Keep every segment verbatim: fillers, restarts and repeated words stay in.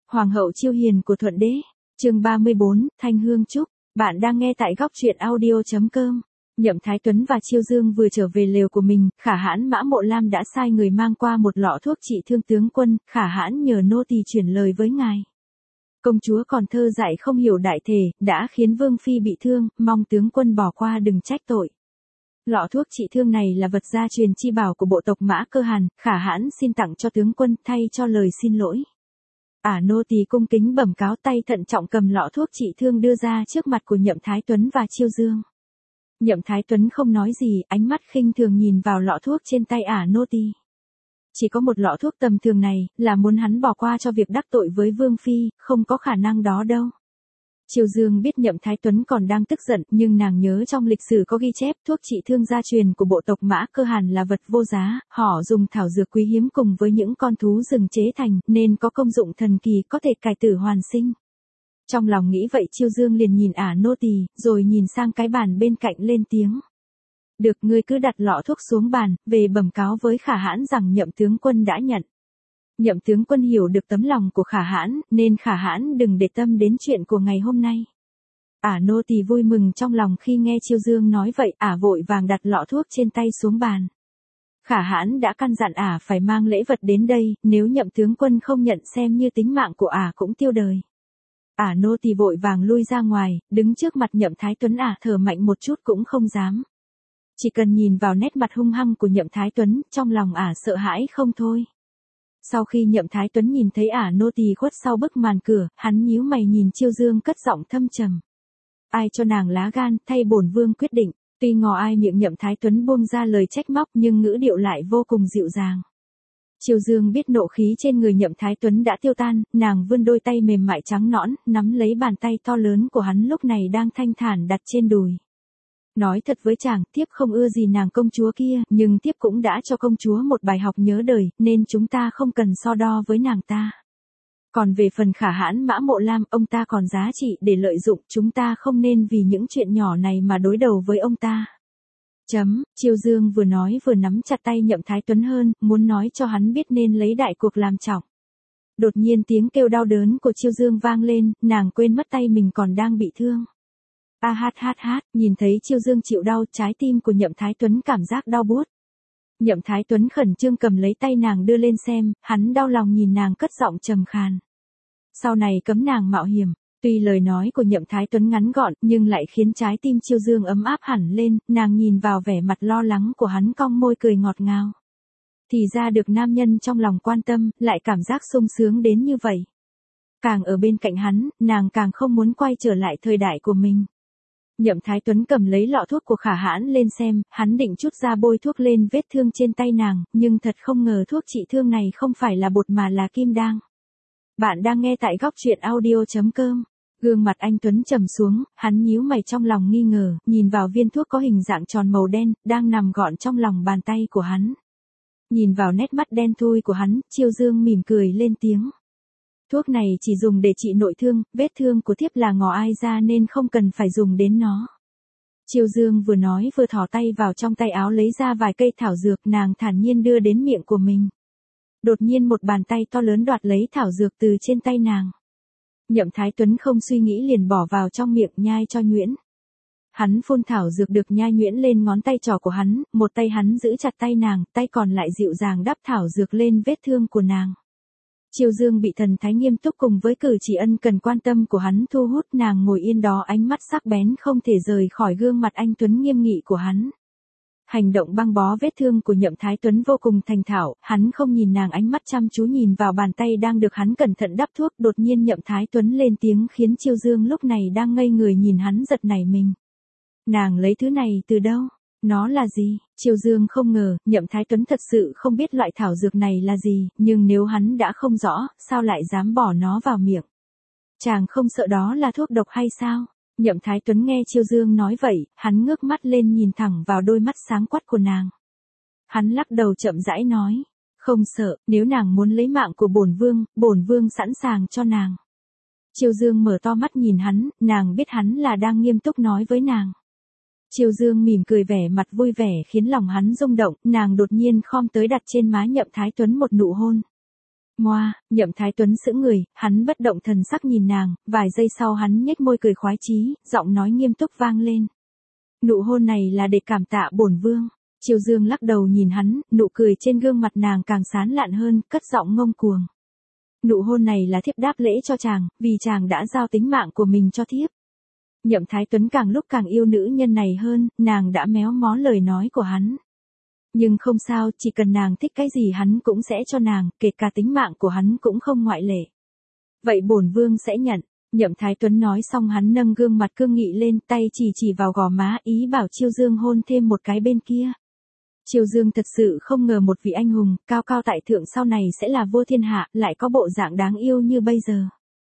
Hoàng hậu Chiêu Hiền của Thuận Đế. Chương ba mươi bốn, Thanh Hương Trúc. Bạn đang nghe tại góc truyện audio chấm com. Nhậm Thái Tuấn và Chiêu Dương vừa trở về lều của mình, Khả Hãn Mã Mộ Lam đã sai người mang qua một lọ thuốc trị thương tướng quân, Khả Hãn nhờ nô tỳ chuyển lời với ngài. Công chúa còn thơ dại không hiểu đại thể, đã khiến Vương Phi bị thương, mong tướng quân bỏ qua đừng trách tội. Lọ thuốc trị thương này là vật gia truyền chi bảo của bộ tộc Mã Cơ Hàn, Khả Hãn xin tặng cho tướng quân thay cho lời xin lỗi. Ả à, nô tỳ cung kính bẩm cáo, tay thận trọng cầm lọ thuốc trị thương đưa ra trước mặt của Nhậm Thái Tuấn và Chiêu Dương. Nhậm Thái Tuấn không nói gì, ánh mắt khinh thường nhìn vào lọ thuốc trên tay Ả à, nô tỳ. Chỉ có một lọ thuốc tầm thường này, là muốn hắn bỏ qua cho việc đắc tội với Vương Phi, không có khả năng đó đâu. Chiêu Dương biết Nhậm Thái Tuấn còn đang tức giận, nhưng nàng nhớ trong lịch sử có ghi chép thuốc trị thương gia truyền của bộ tộc Mã Cơ Hàn là vật vô giá, họ dùng thảo dược quý hiếm cùng với những con thú rừng chế thành, nên có công dụng thần kỳ có thể cải tử hoàn sinh. Trong lòng nghĩ vậy Chiêu Dương liền nhìn Ả nô tỳ, rồi nhìn sang cái bàn bên cạnh lên tiếng. Được, ngươi cứ đặt lọ thuốc xuống bàn, về bẩm cáo với Khả Hãn rằng Nhậm tướng quân đã nhận. Nhậm tướng quân hiểu được tấm lòng của Khả Hãn, nên Khả Hãn đừng để tâm đến chuyện của ngày hôm nay. Ả nô tỳ vui mừng trong lòng khi nghe Chiêu Dương nói vậy, Ả vội vàng đặt lọ thuốc trên tay xuống bàn. Khả Hãn đã căn dặn Ả phải mang lễ vật đến đây, nếu Nhậm tướng quân không nhận xem như tính mạng của Ả cũng tiêu đời. Ả nô tỳ vội vàng lui ra ngoài, đứng trước mặt Nhậm Thái Tuấn, Ả thở mạnh một chút cũng không dám. Chỉ cần nhìn vào nét mặt hung hăng của Nhậm Thái Tuấn, trong lòng Ả sợ hãi không thôi. Sau khi Nhậm Thái Tuấn nhìn thấy Ả nô tỳ khuất sau bức màn cửa, hắn nhíu mày nhìn Chiêu Dương cất giọng thâm trầm. Ai cho nàng lá gan, thay bổn vương quyết định. Tuy ngò ai miệng Nhậm Thái Tuấn buông ra lời trách móc nhưng ngữ điệu lại vô cùng dịu dàng. Chiêu Dương biết nộ khí trên người Nhậm Thái Tuấn đã tiêu tan, nàng vươn đôi tay mềm mại trắng nõn, nắm lấy bàn tay to lớn của hắn lúc này đang thanh thản đặt trên đùi. Nói thật với chàng, thiếp không ưa gì nàng công chúa kia, nhưng thiếp cũng đã cho công chúa một bài học nhớ đời, nên chúng ta không cần so đo với nàng ta. Còn về phần Khả Hãn Mã Mộ Lam, ông ta còn giá trị để lợi dụng, chúng ta không nên vì những chuyện nhỏ này mà đối đầu với ông ta. Chấm, Chiêu Dương vừa nói vừa nắm chặt tay Nhậm Thái Tuấn hơn, muốn nói cho hắn biết nên lấy đại cuộc làm trọng. Đột nhiên tiếng kêu đau đớn của Chiêu Dương vang lên, nàng quên mất tay mình còn đang bị thương. A hát hát hát, nhìn thấy Chiêu Dương chịu đau, trái tim của Nhậm Thái Tuấn cảm giác đau buốt. Nhậm Thái Tuấn khẩn trương cầm lấy tay nàng đưa lên xem, hắn đau lòng nhìn nàng cất giọng trầm khàn. Sau này cấm nàng mạo hiểm. Tuy lời nói của Nhậm Thái Tuấn ngắn gọn, nhưng lại khiến trái tim Chiêu Dương ấm áp hẳn lên, nàng nhìn vào vẻ mặt lo lắng của hắn cong môi cười ngọt ngào. Thì ra được nam nhân trong lòng quan tâm, lại cảm giác sung sướng đến như vậy. Càng ở bên cạnh hắn, nàng càng không muốn quay trở lại thời đại của mình. Nhậm Thái Tuấn cầm lấy lọ thuốc của Khả Hãn lên xem, hắn định chút ra bôi thuốc lên vết thương trên tay nàng, nhưng thật không ngờ thuốc trị thương này không phải là bột mà là kim đan. Bạn đang nghe tại góc truyện audio chấm com. Gương mặt anh Tuấn trầm xuống, hắn nhíu mày trong lòng nghi ngờ, nhìn vào viên thuốc có hình dạng tròn màu đen, đang nằm gọn trong lòng bàn tay của hắn. Nhìn vào nét mắt đen thui của hắn, Chiêu Dương mỉm cười lên tiếng. Thuốc này chỉ dùng để trị nội thương, vết thương của thiếp là ngò ai ra nên không cần phải dùng đến nó. Chiêu Dương vừa nói vừa thò tay vào trong tay áo lấy ra vài cây thảo dược, nàng thản nhiên đưa đến miệng của mình. Đột nhiên một bàn tay to lớn đoạt lấy thảo dược từ trên tay nàng. Nhậm Thái Tuấn không suy nghĩ liền bỏ vào trong miệng nhai cho nhuyễn. Hắn phun thảo dược được nhai nhuyễn lên ngón tay trỏ của hắn, một tay hắn giữ chặt tay nàng, tay còn lại dịu dàng đắp thảo dược lên vết thương của nàng. Chiêu Dương bị thần thái nghiêm túc cùng với cử chỉ ân cần quan tâm của hắn thu hút, nàng ngồi yên đó ánh mắt sắc bén không thể rời khỏi gương mặt anh Tuấn nghiêm nghị của hắn. Hành động băng bó vết thương của Nhậm Thái Tuấn vô cùng thành thạo, hắn không nhìn nàng, ánh mắt chăm chú nhìn vào bàn tay đang được hắn cẩn thận đắp thuốc, đột nhiên Nhậm Thái Tuấn lên tiếng khiến Chiêu Dương lúc này đang ngây người nhìn hắn giật nảy mình. Nàng lấy thứ này từ đâu? Nó là gì? Chiêu Dương không ngờ, Nhậm Thái Tuấn thật sự không biết loại thảo dược này là gì, nhưng nếu hắn đã không rõ, sao lại dám bỏ nó vào miệng? Chàng không sợ đó là thuốc độc hay sao? Nhậm Thái Tuấn nghe Chiêu Dương nói vậy, hắn ngước mắt lên nhìn thẳng vào đôi mắt sáng quắc của nàng. Hắn lắc đầu chậm rãi nói, không sợ, nếu nàng muốn lấy mạng của bổn vương, bổn vương sẵn sàng cho nàng. Chiêu Dương mở to mắt nhìn hắn, nàng biết hắn là đang nghiêm túc nói với nàng. Chiêu Dương mỉm cười vẻ mặt vui vẻ khiến lòng hắn rung động, nàng đột nhiên khom tới đặt trên má Nhậm Thái Tuấn một nụ hôn. Moa, Nhậm Thái Tuấn sững người, hắn bất động thần sắc nhìn nàng, vài giây sau hắn nhếch môi cười khoái chí, giọng nói nghiêm túc vang lên. Nụ hôn này là để cảm tạ bổn vương. Chiêu Dương lắc đầu nhìn hắn, nụ cười trên gương mặt nàng càng sán lạn hơn, cất giọng ngông cuồng. Nụ hôn này là thiếp đáp lễ cho chàng, vì chàng đã giao tính mạng của mình cho thiếp. Nhậm Thái Tuấn càng lúc càng yêu nữ nhân này hơn, nàng đã méo mó lời nói của hắn. Nhưng không sao, chỉ cần nàng thích cái gì hắn cũng sẽ cho nàng, kể cả tính mạng của hắn cũng không ngoại lệ. Vậy bổn vương sẽ nhận. Nhậm Thái Tuấn nói xong hắn nâng gương mặt cương nghị lên, tay chỉ chỉ vào gò má, ý bảo Chiêu Dương hôn thêm một cái bên kia. Chiêu Dương thật sự không ngờ một vị anh hùng, cao cao tại thượng sau này sẽ là vua thiên hạ, lại có bộ dạng đáng yêu như bây giờ.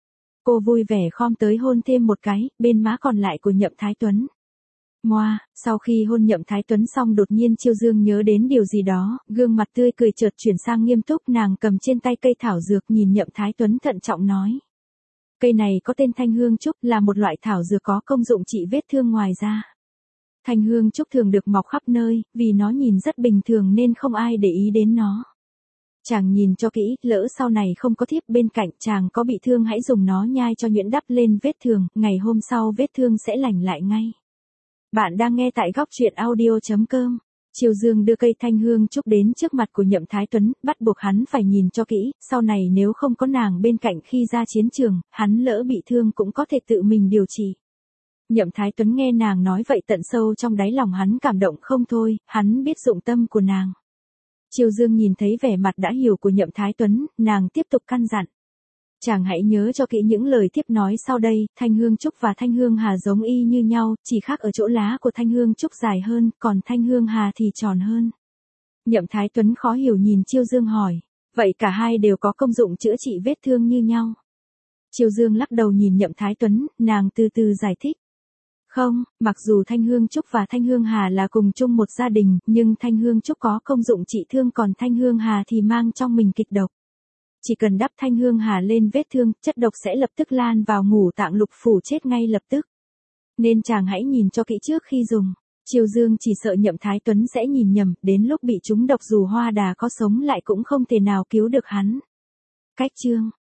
Cô vui vẻ khom tới hôn thêm một cái, bên má còn lại của Nhậm Thái Tuấn. Moa, sau khi hôn Nhậm Thái Tuấn xong đột nhiên Chiêu Dương nhớ đến điều gì đó, gương mặt tươi cười chợt chuyển sang nghiêm túc, nàng cầm trên tay cây thảo dược nhìn Nhậm Thái Tuấn thận trọng nói. Cây này có tên thanh hương trúc, là một loại thảo dược có công dụng trị vết thương ngoài da. Thanh hương trúc thường được mọc khắp nơi, vì nó nhìn rất bình thường nên không ai để ý đến nó. Chàng nhìn cho kỹ, lỡ sau này không có thiếp bên cạnh chàng có bị thương hãy dùng nó nhai cho nhuyễn đắp lên vết thương, ngày hôm sau vết thương sẽ lành lại ngay. Bạn đang nghe tại góc truyện audio chấm com. Chiêu Dương đưa cây thanh hương trúc đến trước mặt của Nhậm Thái Tuấn, bắt buộc hắn phải nhìn cho kỹ, sau này nếu không có nàng bên cạnh khi ra chiến trường, hắn lỡ bị thương cũng có thể tự mình điều trị. Nhậm Thái Tuấn nghe nàng nói vậy tận sâu trong đáy lòng hắn cảm động không thôi, hắn biết dụng tâm của nàng. Chiêu Dương nhìn thấy vẻ mặt đã hiểu của Nhậm Thái Tuấn, nàng tiếp tục căn dặn. Chàng hãy nhớ cho kỹ những lời tiếp nói sau đây, thanh hương trúc và thanh hương hà giống y như nhau, chỉ khác ở chỗ lá của thanh hương trúc dài hơn, còn thanh hương hà thì tròn hơn. Nhậm Thái Tuấn khó hiểu nhìn Chiêu Dương hỏi, vậy cả hai đều có công dụng chữa trị vết thương như nhau? Chiêu Dương lắc đầu nhìn Nhậm Thái Tuấn, nàng từ từ giải thích. Không, mặc dù thanh hương trúc và thanh hương hà là cùng chung một gia đình, nhưng thanh hương trúc có công dụng trị thương còn thanh hương hà thì mang trong mình kịch độc. Chỉ cần đắp thanh hương hà lên vết thương, chất độc sẽ lập tức lan vào ngũ tạng lục phủ chết ngay lập tức. Nên chàng hãy nhìn cho kỹ trước khi dùng. Chiêu Dương chỉ sợ Nhậm Thái Tuấn sẽ nhìn nhầm, đến lúc bị trúng độc dù Hoa Đà có sống lại cũng không thể nào cứu được hắn. Cách chương